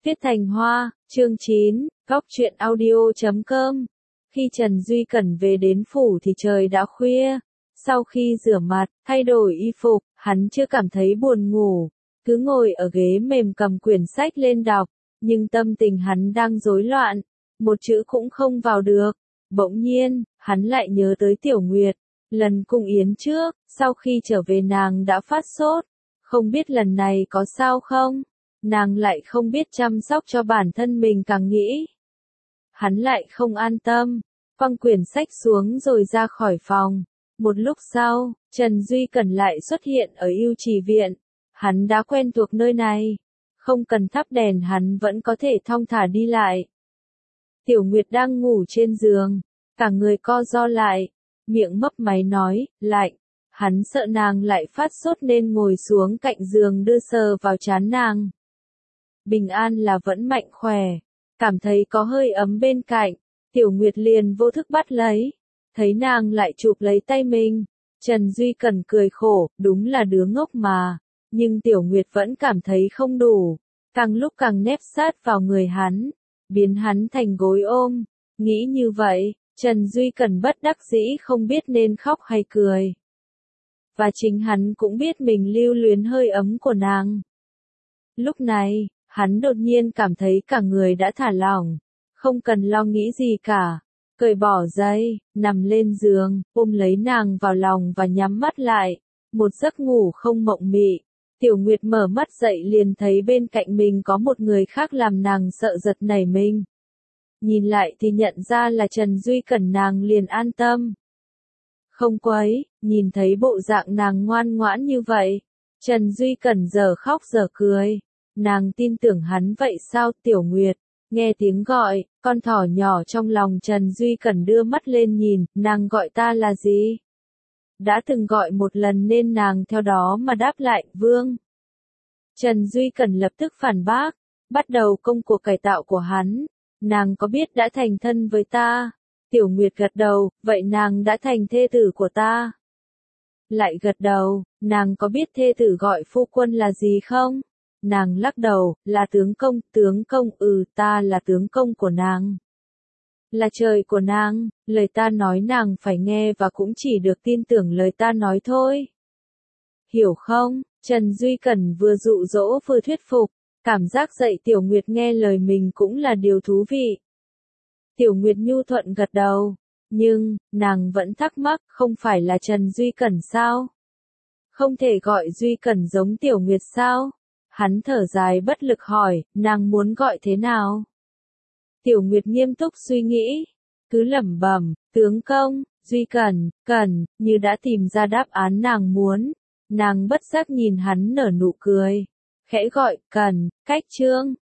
Viết Thành Hoa, chương 9, Góc truyện audio.com. Khi Trần Duy Cẩn về đến phủ thì trời đã khuya. Sau khi rửa mặt, thay đổi y phục, hắn chưa cảm thấy buồn ngủ, cứ ngồi ở ghế mềm cầm quyển sách lên đọc, nhưng tâm tình hắn đang rối loạn, một chữ cũng không vào được. Bỗng nhiên, hắn lại nhớ tới Tiểu Nguyệt, lần cùng Yến trước, sau khi trở về nàng đã phát sốt, không biết lần này có sao không? Nàng lại không biết chăm sóc cho bản thân mình càng nghĩ. Hắn lại không an tâm, quăng quyển sách xuống rồi ra khỏi phòng. Một lúc sau, Trần Duy Cẩn lại xuất hiện ở Ưu Trì Viện. Hắn đã quen thuộc nơi này. Không cần thắp đèn hắn vẫn có thể thong thả đi lại. Tiểu Nguyệt đang ngủ trên giường, cả người co ro lại, miệng mấp máy nói, lạnh. Hắn sợ nàng lại phát sốt nên ngồi xuống cạnh giường đưa sờ vào trán nàng. Bình an là vẫn mạnh khỏe, cảm thấy có hơi ấm bên cạnh, Tiểu Nguyệt liền vô thức bắt lấy, thấy nàng lại chụp lấy tay mình, Trần Duy Cẩn cười khổ, đúng là đứa ngốc mà, nhưng Tiểu Nguyệt vẫn cảm thấy không đủ, càng lúc càng nép sát vào người hắn, biến hắn thành gối ôm, nghĩ như vậy, Trần Duy Cẩn bất đắc dĩ không biết nên khóc hay cười. Và chính hắn cũng biết mình lưu luyến hơi ấm của nàng. Lúc này, hắn đột nhiên cảm thấy cả người đã thả lỏng, không cần lo nghĩ gì cả, cởi bỏ dây, nằm lên giường, ôm lấy nàng vào lòng và nhắm mắt lại, một giấc ngủ không mộng mị. Tiểu Nguyệt mở mắt dậy liền thấy bên cạnh mình có một người khác làm nàng sợ giật nảy mình. Nhìn lại thì nhận ra là Trần Duy Cẩn, nàng liền an tâm. Không quấy, nhìn thấy bộ dạng nàng ngoan ngoãn như vậy, Trần Duy Cẩn giờ khóc giờ cười. Nàng tin tưởng hắn vậy sao? Tiểu Nguyệt, nghe tiếng gọi, con thỏ nhỏ trong lòng Trần Duy Cẩn đưa mắt lên nhìn, nàng gọi ta là gì? Đã từng gọi một lần nên nàng theo đó mà đáp lại, Vương. Trần Duy Cẩn lập tức phản bác, bắt đầu công cuộc cải tạo của hắn, nàng có biết đã thành thân với ta? Tiểu Nguyệt gật đầu, vậy nàng đã thành thê tử của ta? Lại gật đầu, nàng có biết thê tử gọi phu quân là gì không? Nàng lắc đầu, là tướng công, ta là tướng công của nàng. Là trời của nàng, lời ta nói nàng phải nghe và cũng chỉ được tin tưởng lời ta nói thôi. Hiểu không? Trần Duy Cẩn vừa dụ dỗ vừa thuyết phục, cảm giác dạy Tiểu Nguyệt nghe lời mình cũng là điều thú vị. Tiểu Nguyệt nhu thuận gật đầu, nhưng, nàng vẫn thắc mắc, không phải là Trần Duy Cẩn sao? Không thể gọi Duy Cẩn giống Tiểu Nguyệt sao? Hắn thở dài bất lực hỏi, nàng muốn gọi thế nào? Tiểu Nguyệt nghiêm túc suy nghĩ, cứ lẩm bẩm, tướng công, Duy Cẩn, như đã tìm ra đáp án nàng muốn. Nàng bất giác nhìn hắn nở nụ cười, khẽ gọi, Cẩn, cách Trương,